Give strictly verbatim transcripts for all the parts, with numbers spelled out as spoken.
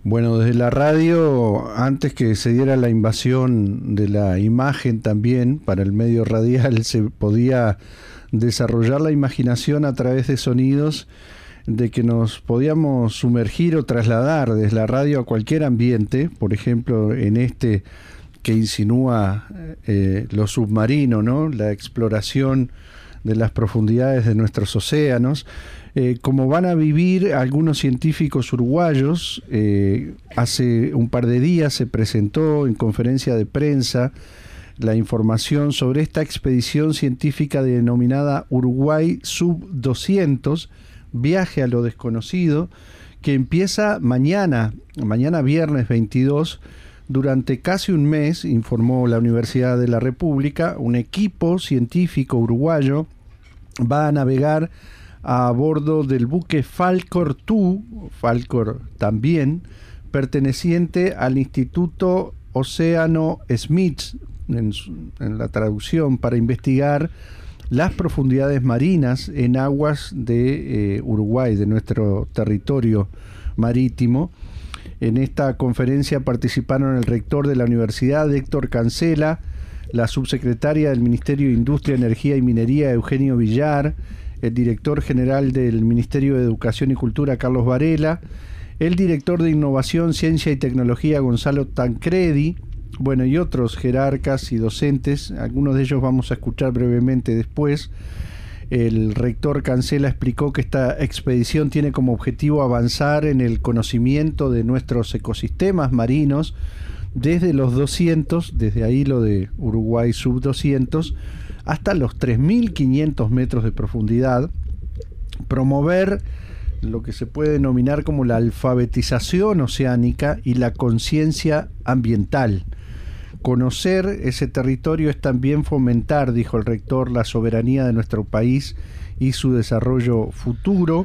Bueno, desde la radio, antes que se diera la invasión de la imagen también para el medio radial, se podía desarrollar la imaginación a través de sonidos de que nos podíamos sumergir o trasladar desde la radio a cualquier ambiente, por ejemplo, en este que insinúa eh, lo submarino, ¿no? La exploración de las profundidades de nuestros océanos, eh, como van a vivir algunos científicos uruguayos. Eh, hace un par de días se presentó en conferencia de prensa la información sobre esta expedición científica denominada Uruguay Sub doscientos, viaje a lo desconocido, que empieza mañana, mañana viernes veintidós, durante casi un mes, informó la Universidad de la República. Un equipo científico uruguayo va a navegar a bordo del buque Falcor dos, Falcor también, perteneciente al Instituto Océano Smith, en, en la traducción, para investigar las profundidades marinas en aguas de eh, Uruguay, de nuestro territorio marítimo. En esta conferencia participaron el rector de la universidad, Héctor Cancela, la subsecretaria del Ministerio de Industria, Energía y Minería, Eugenio Villar, el director general del Ministerio de Educación y Cultura, Carlos Varela, el director de Innovación, Ciencia y Tecnología, Gonzalo Tancredi, bueno, y otros jerarcas y docentes. Algunos de ellos vamos a escuchar brevemente después. El rector Cancela explicó que esta expedición tiene como objetivo avanzar en el conocimiento de nuestros ecosistemas marinos desde los doscientos, desde ahí lo de Uruguay Sub doscientos, hasta los tres mil quinientos metros de profundidad, promover lo que se puede denominar como la alfabetización oceánica y la conciencia ambiental. Conocer ese territorio es también fomentar, dijo el rector, la soberanía de nuestro país y su desarrollo futuro,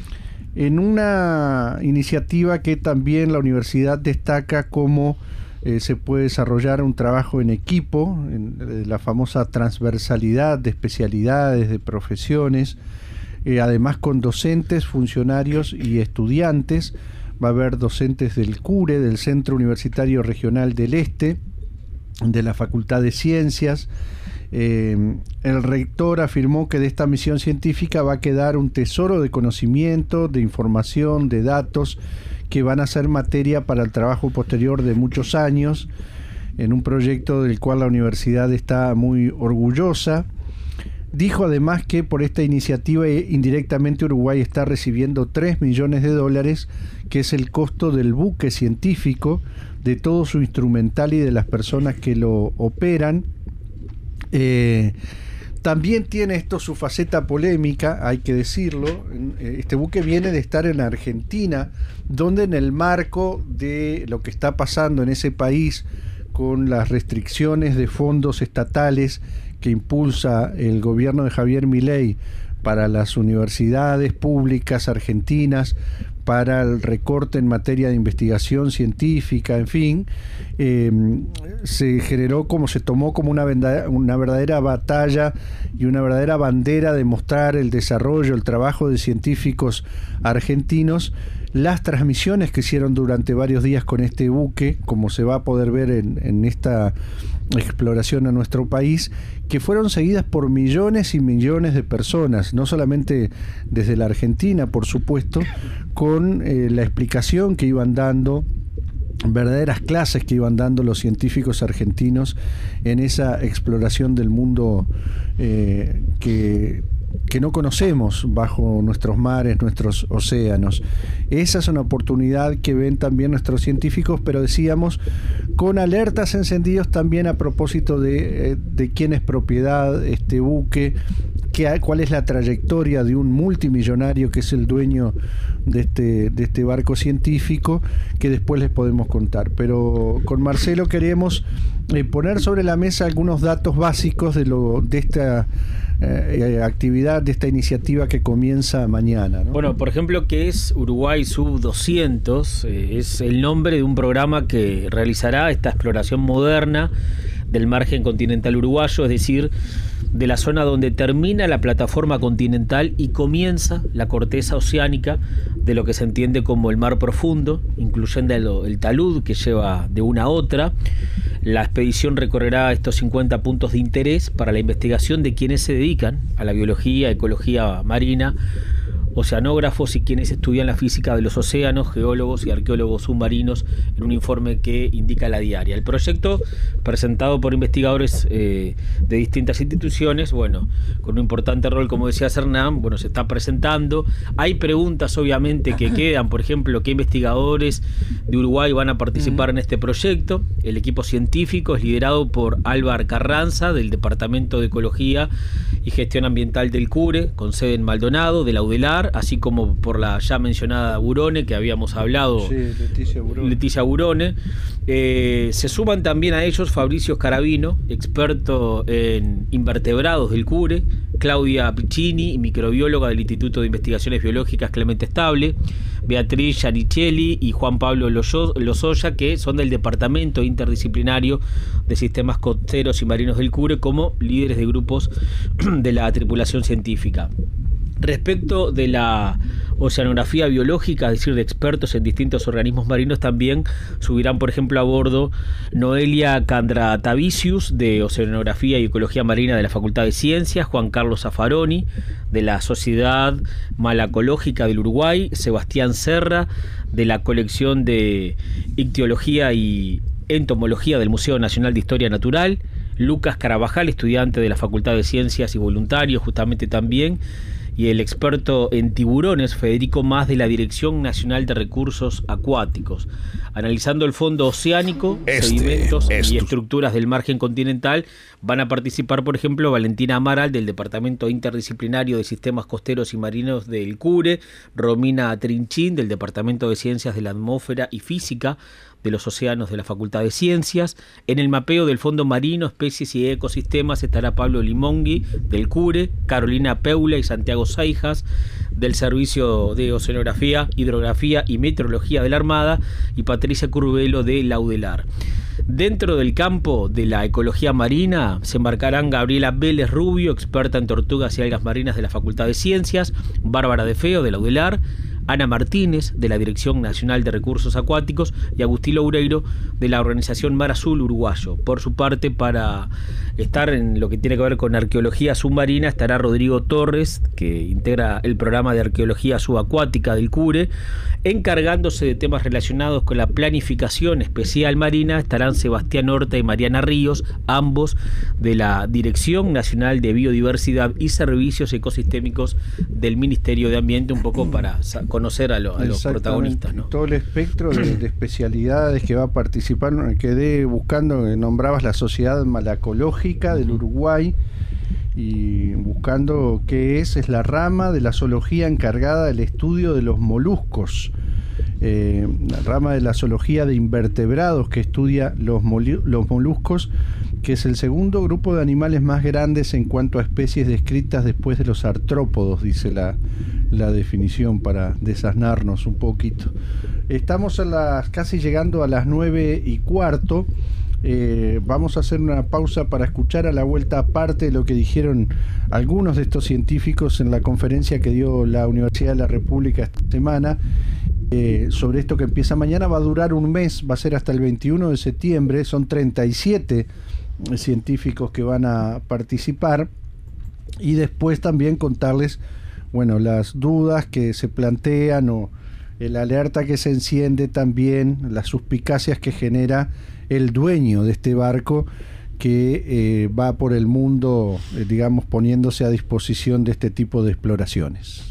en una iniciativa que también la universidad destaca como eh, se puede desarrollar un trabajo en equipo, en, la famosa transversalidad de especialidades, de profesiones, eh, además con docentes, funcionarios y estudiantes. Va a haber docentes del CURE, del Centro Universitario Regional del Este, de la Facultad de Ciencias. Eh, el rector afirmó que de esta misión científica va a quedar un tesoro de conocimiento, de información, de datos que van a ser materia para el trabajo posterior de muchos años, en un proyecto del cual la universidad está muy orgullosa. Dijo además que por esta iniciativa indirectamente Uruguay está recibiendo tres millones de dólares, que es el costo del buque científico, de todo su instrumental y de las personas que lo operan. Eh, también tiene esto su faceta polémica, hay que decirlo. Este buque viene de estar en Argentina, donde en el marco de lo que está pasando en ese país con las restricciones de fondos estatales que impulsa el gobierno de Javier Milei para las universidades públicas argentinas, para el recorte en materia de investigación científica, en fin, eh, se generó como se tomó como una, una verdadera batalla y una verdadera bandera de mostrar el desarrollo, el trabajo de científicos argentinos, las transmisiones que hicieron durante varios días con este buque, como se va a poder ver en, en esta exploración a nuestro país, que fueron seguidas por millones y millones de personas, no solamente desde la Argentina, por supuesto, con eh, la explicación que iban dando, verdaderas clases que iban dando los científicos argentinos en esa exploración del mundo eh, que que no conocemos bajo nuestros mares, nuestros océanos. Esa es una oportunidad que ven también nuestros científicos, pero decíamos, con alertas encendidos también a propósito de, de quién es propiedad este buque, qué, cuál es la trayectoria de un multimillonario que es el dueño de este, de este barco científico, que después les podemos contar. Pero con Marcelo queremos eh, poner sobre la mesa algunos datos básicos de, lo, de esta Eh, actividad, de esta iniciativa que comienza mañana, ¿no? Bueno, por ejemplo, ¿qué es Uruguay Sub doscientos? Eh, es el nombre de un programa que realizará esta exploración moderna del margen continental uruguayo, es decir, de la zona donde termina la plataforma continental y comienza la corteza oceánica de lo que se entiende como el mar profundo, incluyendo el, el talud que lleva de una a otra. La expedición recorrerá estos cincuenta puntos de interés para la investigación de quienes se dedican a la biología, ecología marina, oceanógrafos y quienes estudian la física de los océanos, geólogos y arqueólogos submarinos, en un informe que indica la diaria. El proyecto, presentado por investigadores eh, de distintas instituciones, bueno, con un importante rol, como decía Hernán, bueno, se está presentando. Hay preguntas, obviamente, que quedan, por ejemplo, ¿qué investigadores de Uruguay van a participar en este proyecto? El equipo científico es liderado por Álvar Carranza, del Departamento de Ecología y Gestión Ambiental del CURE, con sede en Maldonado, de la UDELAR, así como por la ya mencionada Burone, que habíamos hablado, sí, Leticia Burone. Leticia Burone. Eh, se suman también a ellos Fabricio Scarabino, experto en invertebrados del CURE, Claudia Piccini, microbióloga del Instituto de Investigaciones Biológicas Clemente Estable, Beatriz Giannicelli y Juan Pablo Lozoya, que son del Departamento Interdisciplinario de Sistemas Costeros y Marinos del CURE, como líderes de grupos de la tripulación científica. Respecto de la oceanografía biológica, es decir, de expertos en distintos organismos marinos, también subirán, por ejemplo, a bordo Noelia Candratavicius, de Oceanografía y Ecología Marina de la Facultad de Ciencias, Juan Carlos Zaffaroni, de la Sociedad Malacológica del Uruguay, Sebastián Serra, de la colección de Ictiología y Entomología del Museo Nacional de Historia Natural, Lucas Carabajal, estudiante de la Facultad de Ciencias y voluntario justamente también, y el experto en tiburones, Federico Más, de la Dirección Nacional de Recursos Acuáticos. Analizando el fondo oceánico, este, sedimentos esto. y estructuras del margen continental, van a participar, por ejemplo, Valentina Amaral, del Departamento Interdisciplinario de Sistemas Costeros y Marinos del CURE, Romina Trinchín, del Departamento de Ciencias de la Atmósfera y Física de los Océanos de la Facultad de Ciencias. En el mapeo del Fondo Marino, Especies y Ecosistemas estará Pablo Limongui, del CURE, Carolina Peula y Santiago Seijas, del Servicio de Oceanografía, Hidrografía y Meteorología de la Armada, y Patricia Curvelo, de la UDELAR. Dentro del campo de la ecología marina se embarcarán Gabriela Vélez Rubio, experta en tortugas y algas marinas de la Facultad de Ciencias, Bárbara De Feo, de la UDELAR, Ana Martínez, de la Dirección Nacional de Recursos Acuáticos, y Agustín Loureiro, de la Organización Mar Azul Uruguayo. Por su parte, para estar en lo que tiene que ver con arqueología submarina, estará Rodrigo Torres, que integra el programa de arqueología subacuática del CURE. Encargándose de temas relacionados con la planificación especial marina, estarán Sebastián Horta y Mariana Ríos, ambos de la Dirección Nacional de Biodiversidad y Servicios Ecosistémicos del Ministerio de Ambiente, un poco para conocer a, lo, a los protagonistas, ¿no? Todo el espectro de, de especialidades que va a participar. Quedé buscando, nombrabas la Sociedad Malacológica del Uruguay, y buscando qué es, es la rama de la zoología encargada del estudio de los moluscos, eh, la rama de la zoología de invertebrados que estudia los, los moluscos, que es el segundo grupo de animales más grandes en cuanto a especies descritas después de los artrópodos, dice la, la definición, para desasnarnos un poquito. Estamos a las, casi llegando a las nueve y cuarto. Eh, vamos a hacer una pausa para escuchar a la vuelta parte de lo que dijeron algunos de estos científicos en la conferencia que dio la Universidad de la República esta semana, eh, sobre esto que empieza mañana. Va a durar un mes, va a ser hasta el veintiuno de septiembre. Son treinta y siete científicos que van a participar, y después también contarles, bueno, las dudas que se plantean, o el alerta que se enciende también, las suspicacias que genera el dueño de este barco, que eh, va por el mundo, eh, digamos, poniéndose a disposición de este tipo de exploraciones.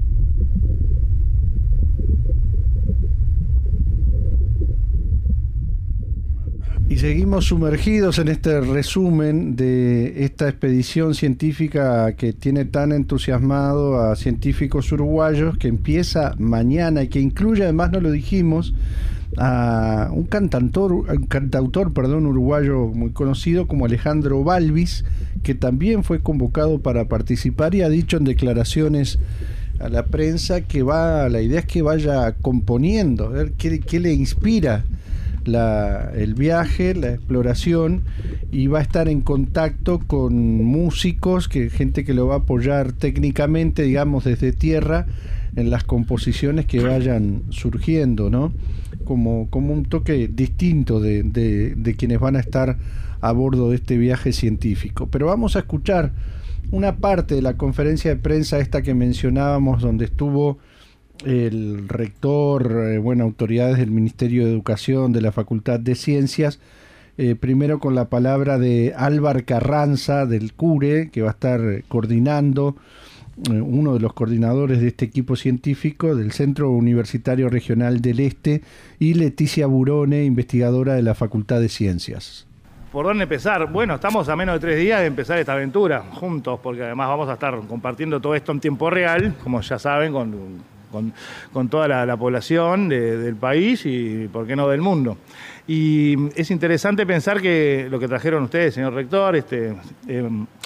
Y seguimos sumergidos en este resumen de esta expedición científica que tiene tan entusiasmado a científicos uruguayos, que empieza mañana y que incluye, además no lo dijimos, a un cantautor, un cantautor perdón, uruguayo muy conocido como Alejandro Balvis, que también fue convocado para participar y ha dicho en declaraciones a la prensa que va, la idea es que vaya componiendo, a ver qué, qué le inspira la, el viaje, la exploración, y va a estar en contacto con músicos, que gente que lo va a apoyar técnicamente, digamos, desde tierra, en las composiciones que vayan surgiendo, ¿no? Como, como un toque distinto de, de, de quienes van a estar a bordo de este viaje científico. Pero vamos a escuchar una parte de la conferencia de prensa esta que mencionábamos, donde estuvo el rector, eh, bueno, autoridades del Ministerio de Educación, de la Facultad de Ciencias, eh, primero con la palabra de Álvar Carranza, del CURE, que va a estar coordinando, eh, uno de los coordinadores de este equipo científico del Centro Universitario Regional del Este, y Leticia Burone, investigadora de la Facultad de Ciencias. ¿Por dónde empezar? Bueno, estamos a menos de tres días de empezar esta aventura juntos, porque además vamos a estar compartiendo todo esto en tiempo real, como ya saben, con, con, con toda la, la población de, del país y, ¿por qué no, del mundo? Y es interesante pensar que lo que trajeron ustedes, señor rector, este, eh,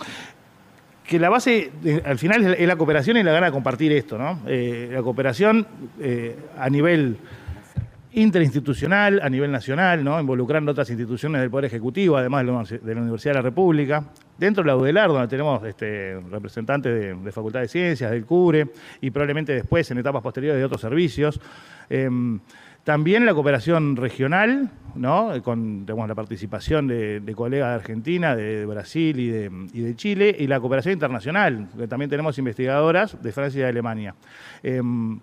que la base, eh, al final, es la, es la cooperación y la gana de compartir esto, ¿no? Eh, la cooperación eh, a nivel interinstitucional, a nivel nacional, ¿no? Involucrando otras instituciones del Poder Ejecutivo, además de la Universidad de la República. Dentro de la UDELAR, donde tenemos este, representantes de, de Facultad de Ciencias, del CURE, y probablemente después, en etapas posteriores, de otros servicios. Eh, también la cooperación regional, ¿no? Con digamos, la participación de, de colegas de Argentina, de, de Brasil y de, y de Chile, y la cooperación internacional, que también tenemos investigadoras de Francia y de Alemania. Eh,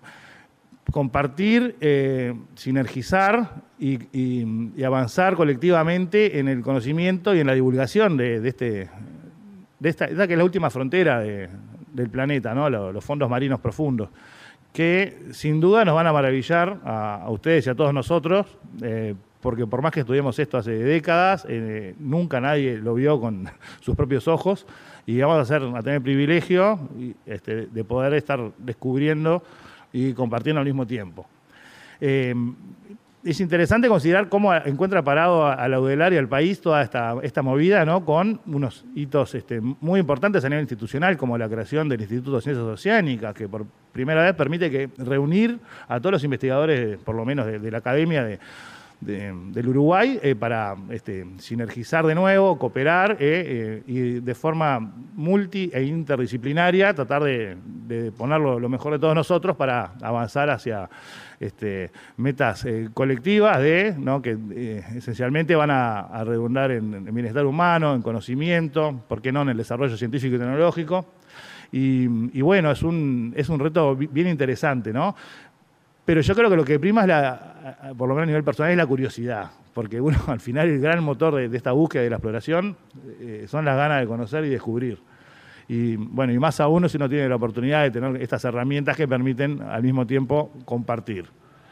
compartir, eh, sinergizar y, y, y avanzar colectivamente en el conocimiento y en la divulgación de, de, este, de esta, esta que es la última frontera de, del planeta, ¿no? Los, los fondos marinos profundos, que sin duda nos van a maravillar a, a ustedes y a todos nosotros, eh, porque por más que estudiemos esto hace décadas, eh, nunca nadie lo vio con sus propios ojos, y vamos a, hacer, a tener el privilegio este, de poder estar descubriendo y compartiendo al mismo tiempo. Eh, es interesante considerar cómo encuentra parado a, a la UDELAR y al país toda esta, esta movida, ¿no? Con unos hitos este, muy importantes a nivel institucional, como la creación del Instituto de Ciencias Oceánicas, que por primera vez permite que reunir a todos los investigadores, por lo menos de, de la academia de, de, del Uruguay, eh, para este, sinergizar de nuevo, cooperar eh, eh, y de forma multi e interdisciplinaria tratar de, de poner lo, lo mejor de todos nosotros para avanzar hacia este, metas eh, colectivas de, ¿no? que eh, esencialmente van a, a redundar en, en bienestar humano, en conocimiento, ¿por qué no?, en el desarrollo científico y tecnológico. Y, y bueno, es un, es un reto bien interesante, ¿no? Pero yo creo que lo que prima, es la, por lo menos a nivel personal, es la curiosidad, porque uno, al final, el gran motor de, de esta búsqueda y de la exploración eh, son las ganas de conocer y descubrir. Y bueno, y más aún si uno tiene la oportunidad de tener estas herramientas que permiten al mismo tiempo compartir.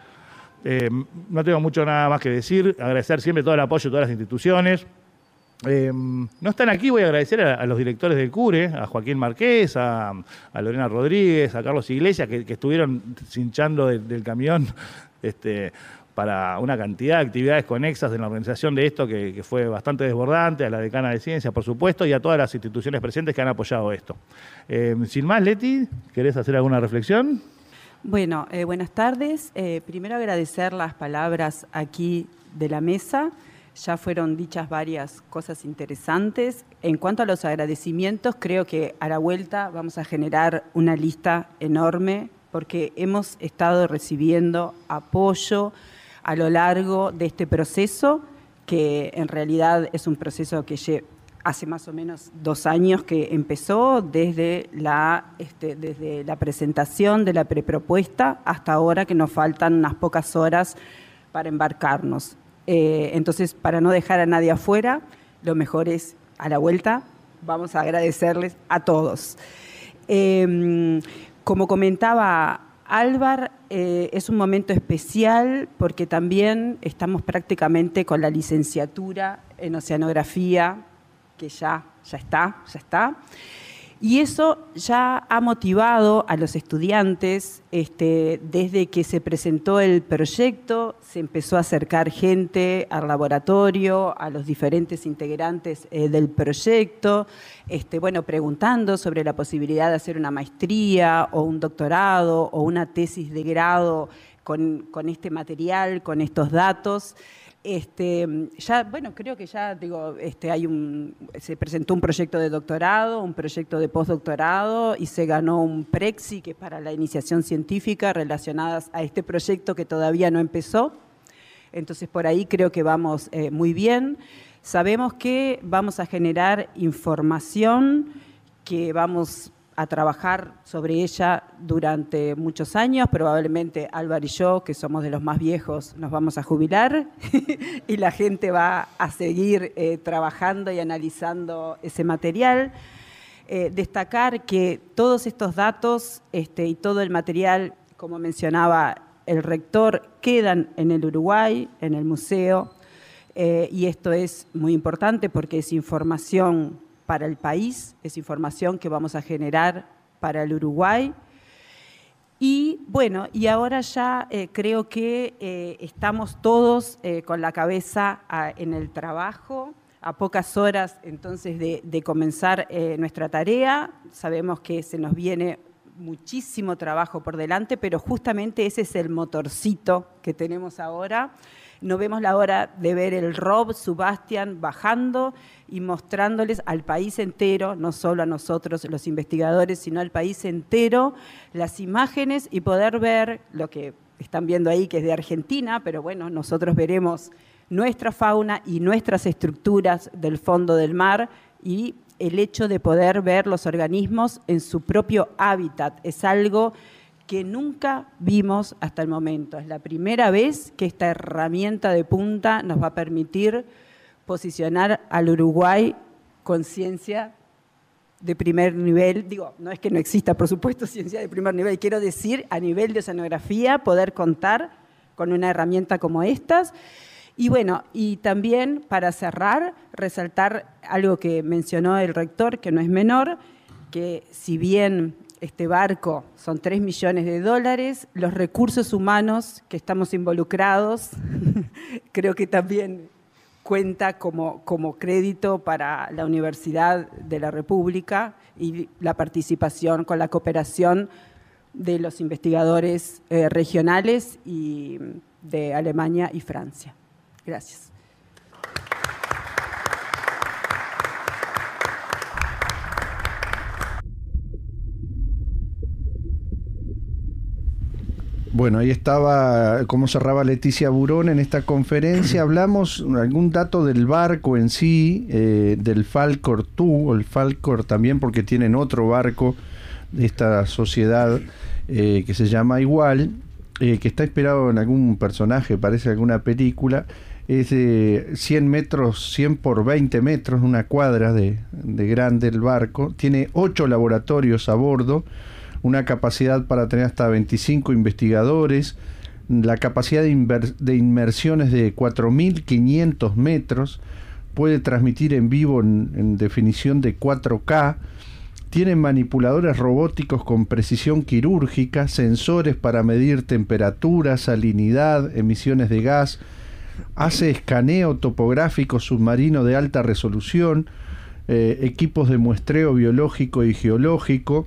Eh, no tengo mucho nada más que decir, agradecer siempre todo el apoyo de todas las instituciones. Eh, no están aquí, voy a agradecer a, a los directores del CURE, a Joaquín Marqués, a, a Lorena Rodríguez, a Carlos Iglesias, que, que estuvieron cinchando de, del camión este, para una cantidad de actividades conexas en la organización de esto, que, que fue bastante desbordante, a la decana de Ciencias, por supuesto, y a todas las instituciones presentes que han apoyado esto. Eh, sin más, Leti, ¿querés hacer alguna reflexión? Bueno, eh, buenas tardes. Eh, primero agradecer las palabras aquí de la mesa. Ya fueron dichas varias cosas interesantes. En cuanto a los agradecimientos, creo que a la vuelta vamos a generar una lista enorme, porque hemos estado recibiendo apoyo a lo largo de este proceso, que en realidad es un proceso que lleva hace más o menos dos años que empezó, desde la, este, desde la presentación de la prepropuesta hasta ahora, que nos faltan unas pocas horas para embarcarnos. Eh, entonces, para no dejar a nadie afuera, lo mejor es, a la vuelta, vamos a agradecerles a todos. Eh, como comentaba Álvar, eh, es un momento especial porque también estamos prácticamente con la licenciatura en oceanografía, que ya, ya está, ya está. Y eso ya ha motivado a los estudiantes, este, desde que se presentó el proyecto, se empezó a acercar gente al laboratorio, a los diferentes integrantes eh, del proyecto, este, bueno, preguntando sobre la posibilidad de hacer una maestría o un doctorado o una tesis de grado con, con este material, con estos datos. Este, ya, bueno, creo que ya, digo, este, hay un, se presentó un proyecto de doctorado, un proyecto de postdoctorado y se ganó un Prexi, que es para la iniciación científica relacionadas a este proyecto que todavía no empezó. Entonces, por ahí creo que vamos eh, muy bien. Sabemos que vamos a generar información, que vamos a trabajar sobre ella durante muchos años. Probablemente Álvaro y yo, que somos de los más viejos, nos vamos a jubilar y la gente va a seguir eh, trabajando y analizando ese material. Eh, destacar que todos estos datos este, y todo el material, como mencionaba el rector, quedan en el Uruguay, en el museo, eh, y esto es muy importante porque es información para el país, es información que vamos a generar para el Uruguay. Y bueno, y ahora ya eh, creo que eh, estamos todos eh, con la cabeza a, en el trabajo, a pocas horas entonces de, de comenzar eh, nuestra tarea. Sabemos que se nos viene muchísimo trabajo por delante, pero justamente ese es el motorcito que tenemos ahora. No vemos la hora de ver el Rob Sebastián bajando y mostrándoles al país entero, no solo a nosotros los investigadores, sino al país entero, las imágenes y poder ver lo que están viendo ahí, que es de Argentina, pero bueno, nosotros veremos nuestra fauna y nuestras estructuras del fondo del mar y el hecho de poder ver los organismos en su propio hábitat. Es algo que nunca vimos hasta el momento. Es la primera vez que esta herramienta de punta nos va a permitir posicionar al Uruguay con ciencia de primer nivel. Digo, no es que no exista, por supuesto, ciencia de primer nivel. Quiero decir, a nivel de oceanografía, poder contar con una herramienta como estas. Y bueno, y también para cerrar, resaltar algo que mencionó el rector, que no es menor, que si bien este barco son tres millones de dólares, los recursos humanos que estamos involucrados, creo que también cuenta como, como crédito para la Universidad de la República y la participación con la cooperación de los investigadores eh, regionales y de Alemania y Francia. Gracias. Bueno, ahí estaba cómo cerraba Leticia Burón en esta conferencia. Hablamos algún dato del barco en sí, eh, del Falkor dos, o el Falkor también, porque tienen otro barco de esta sociedad eh, que se llama igual, eh, que está inspirado en algún personaje, parece alguna película. Es de cien metros, cien por veinte metros, una cuadra de, de grande el barco. Tiene ocho laboratorios a bordo, una capacidad para tener hasta veinticinco investigadores, la capacidad de, inver de inmersiones de cuatro mil quinientos metros, puede transmitir en vivo en, en definición de cuatro K, tiene manipuladores robóticos con precisión quirúrgica, sensores para medir temperatura, salinidad, emisiones de gas, hace escaneo topográfico submarino de alta resolución, eh, equipos de muestreo biológico y geológico.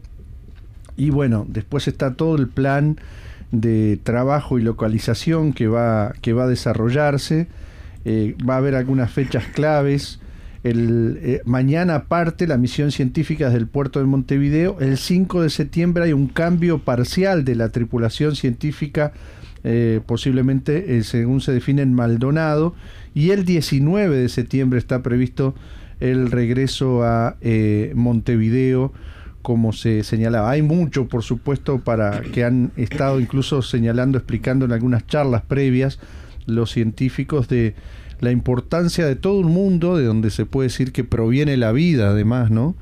Y bueno, después está todo el plan de trabajo y localización que va, que va a desarrollarse. Eh, va a haber algunas fechas claves. El, eh, mañana parte la misión científica desde el puerto de Montevideo. El cinco de septiembre hay un cambio parcial de la tripulación científica, eh, posiblemente eh, según se define en Maldonado. Y el diecinueve de septiembre está previsto el regreso a eh, Montevideo, como se señalaba. Hay mucho, por supuesto, para que han estado incluso señalando, explicando en algunas charlas previas los científicos de la importancia de todo un mundo de donde se puede decir que proviene la vida, además, ¿no?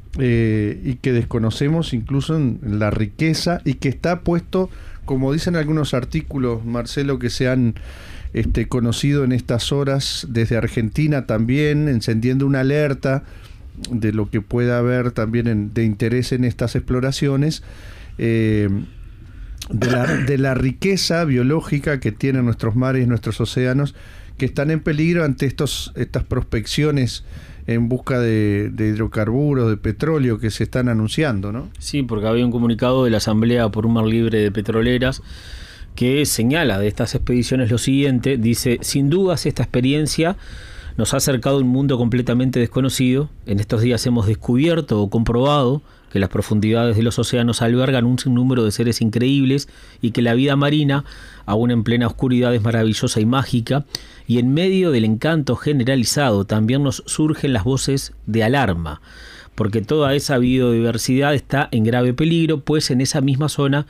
Eh, y que desconocemos incluso en la riqueza y que está puesto, como dicen algunos artículos, Marcelo, que se han este, conocido en estas horas desde Argentina también, encendiendo una alerta de lo que pueda haber también en, de interés en estas exploraciones, eh, de, la, de la riqueza biológica que tienen nuestros mares y nuestros océanos, que están en peligro ante estos, estas prospecciones en busca de, de hidrocarburos, de petróleo que se están anunciando, ¿no? Sí, porque había un comunicado de la Asamblea por un Mar Libre de Petroleras que señala de estas expediciones lo siguiente, dice: sin dudas esta experiencia nos ha acercado a un mundo completamente desconocido. En estos días hemos descubierto o comprobado que las profundidades de los océanos albergan un sinnúmero de seres increíbles y que la vida marina, aún en plena oscuridad, es maravillosa y mágica, y en medio del encanto generalizado también nos surgen las voces de alarma, porque toda esa biodiversidad está en grave peligro, pues en esa misma zona,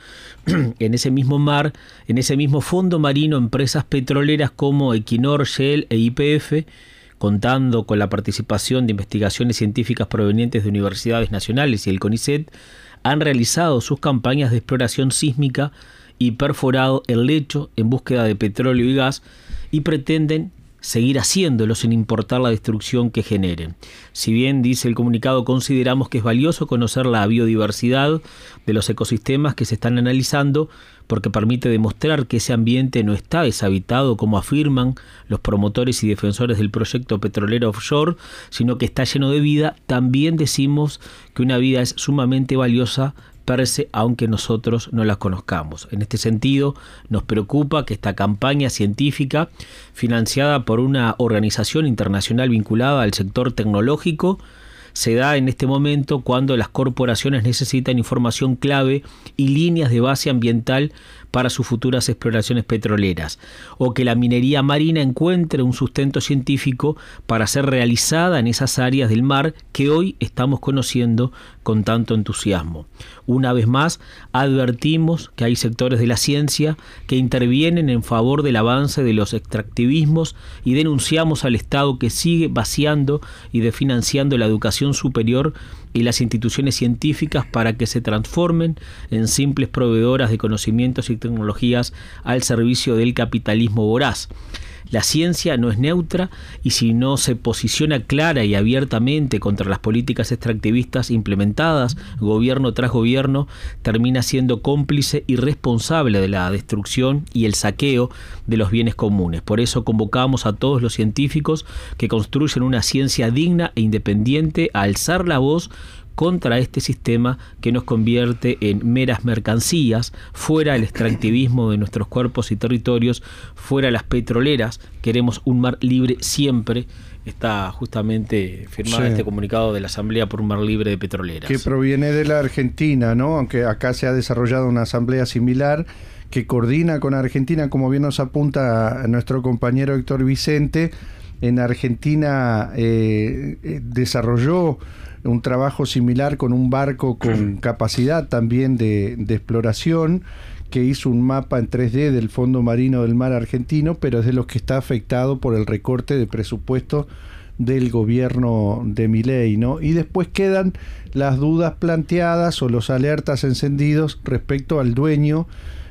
en ese mismo mar, en ese mismo fondo marino, empresas petroleras como Equinor, Shell e Y P F, contando con la participación de investigaciones científicas provenientes de universidades nacionales y el CONICET, han realizado sus campañas de exploración sísmica y perforado el lecho en búsqueda de petróleo y gas, y pretenden seguir haciéndolo sin importar la destrucción que generen. Si bien, dice el comunicado, consideramos que es valioso conocer la biodiversidad de los ecosistemas que se están analizando, porque permite demostrar que ese ambiente no está deshabitado, como afirman los promotores y defensores del proyecto petrolero offshore, sino que está lleno de vida, también decimos que una vida es sumamente valiosa per se, aunque nosotros no las conozcamos. En este sentido, nos preocupa que esta campaña científica, financiada por una organización internacional vinculada al sector tecnológico, se da en este momento cuando las corporaciones necesitan información clave y líneas de base ambiental para sus futuras exploraciones petroleras, o que la minería marina encuentre un sustento científico para ser realizada en esas áreas del mar que hoy estamos conociendo con tanto entusiasmo. Una vez más, advertimos que hay sectores de la ciencia que intervienen en favor del avance de los extractivismos y denunciamos al Estado que sigue vaciando y desfinanciando la educación superior y las instituciones científicas para que se transformen en simples proveedoras de conocimientos y tecnologías al servicio del capitalismo voraz. La ciencia no es neutra y si no se posiciona clara y abiertamente contra las políticas extractivistas implementadas gobierno tras gobierno, termina siendo cómplice y responsable de la destrucción y el saqueo de los bienes comunes. Por eso convocamos a todos los científicos que construyen una ciencia digna e independiente a alzar la voz contra este sistema que nos convierte en meras mercancías, fuera el extractivismo de nuestros cuerpos y territorios, fuera las petroleras. Queremos un mar libre siempre. Está justamente firmado sí. este comunicado de la Asamblea por un mar libre de petroleras. Que proviene de la Argentina, ¿no? Aunque acá se ha desarrollado una asamblea similar que coordina con Argentina, como bien nos apunta nuestro compañero Héctor Vicente. En Argentina eh, eh, desarrolló un trabajo similar con un barco con capacidad también de, de exploración, que hizo un mapa en tres D del fondo marino del mar argentino, pero es de los que está afectado por el recorte de presupuesto del gobierno de Milei, ¿no? Y después quedan las dudas planteadas o los alertas encendidos respecto al dueño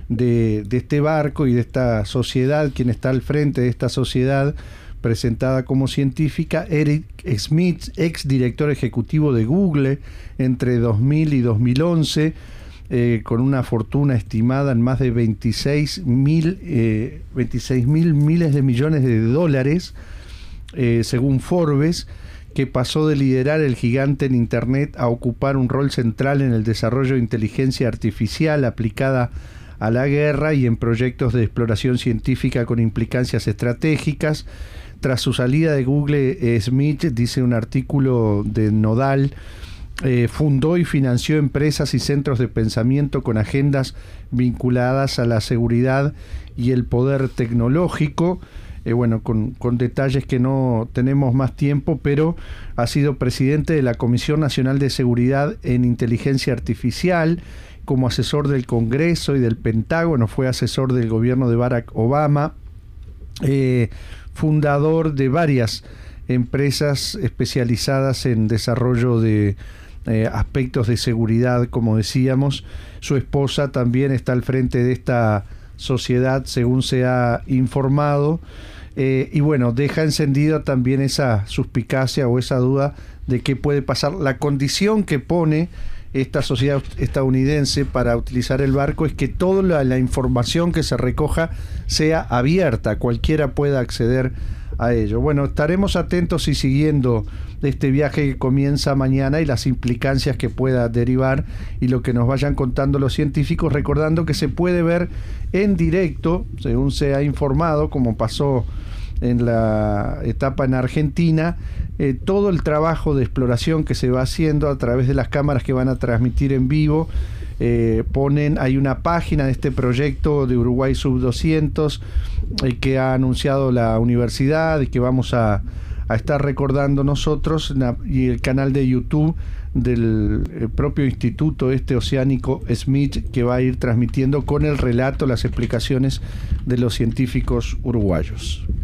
de, de este barco y de esta sociedad, quien está al frente de esta sociedad presentada como científica, Eric Schmidt, ex director ejecutivo de Google entre dos mil y dos mil once, eh, con una fortuna estimada en más de veintiséis mil eh, veintiséis mil miles de millones de dólares, eh, según Forbes, que pasó de liderar el gigante en Internet a ocupar un rol central en el desarrollo de inteligencia artificial aplicada a la guerra y en proyectos de exploración científica con implicancias estratégicas. Tras su salida de Google, eh, Smith, dice un artículo de Nodal, eh, fundó y financió empresas y centros de pensamiento con agendas vinculadas a la seguridad y el poder tecnológico. Eh, bueno, con, con detalles que no tenemos más tiempo, pero ha sido presidente de la Comisión Nacional de Seguridad en Inteligencia Artificial, como asesor del Congreso y del Pentágono, fue asesor del gobierno de Barack Obama, eh, fundador de varias empresas especializadas en desarrollo de eh, aspectos de seguridad, como decíamos. Su esposa también está al frente de esta sociedad, según se ha informado, eh, y bueno, deja encendida también esa suspicacia o esa duda de qué puede pasar. La condición que pone esta sociedad estadounidense para utilizar el barco es que toda la, la información que se recoja sea abierta, cualquiera pueda acceder a ello. Bueno, estaremos atentos y siguiendo este viaje que comienza mañana y las implicancias que pueda derivar y lo que nos vayan contando los científicos, recordando que se puede ver en directo, según se ha informado, como pasó en la etapa en Argentina, eh, todo el trabajo de exploración que se va haciendo a través de las cámaras que van a transmitir en vivo. Eh, ponen, hay una página de este proyecto de Uruguay Sub doscientos eh, que ha anunciado la universidad y que vamos a, a estar recordando nosotros, y el canal de YouTube del propio Instituto este Oceánico Smith, que va a ir transmitiendo con el relato, las explicaciones de los científicos uruguayos.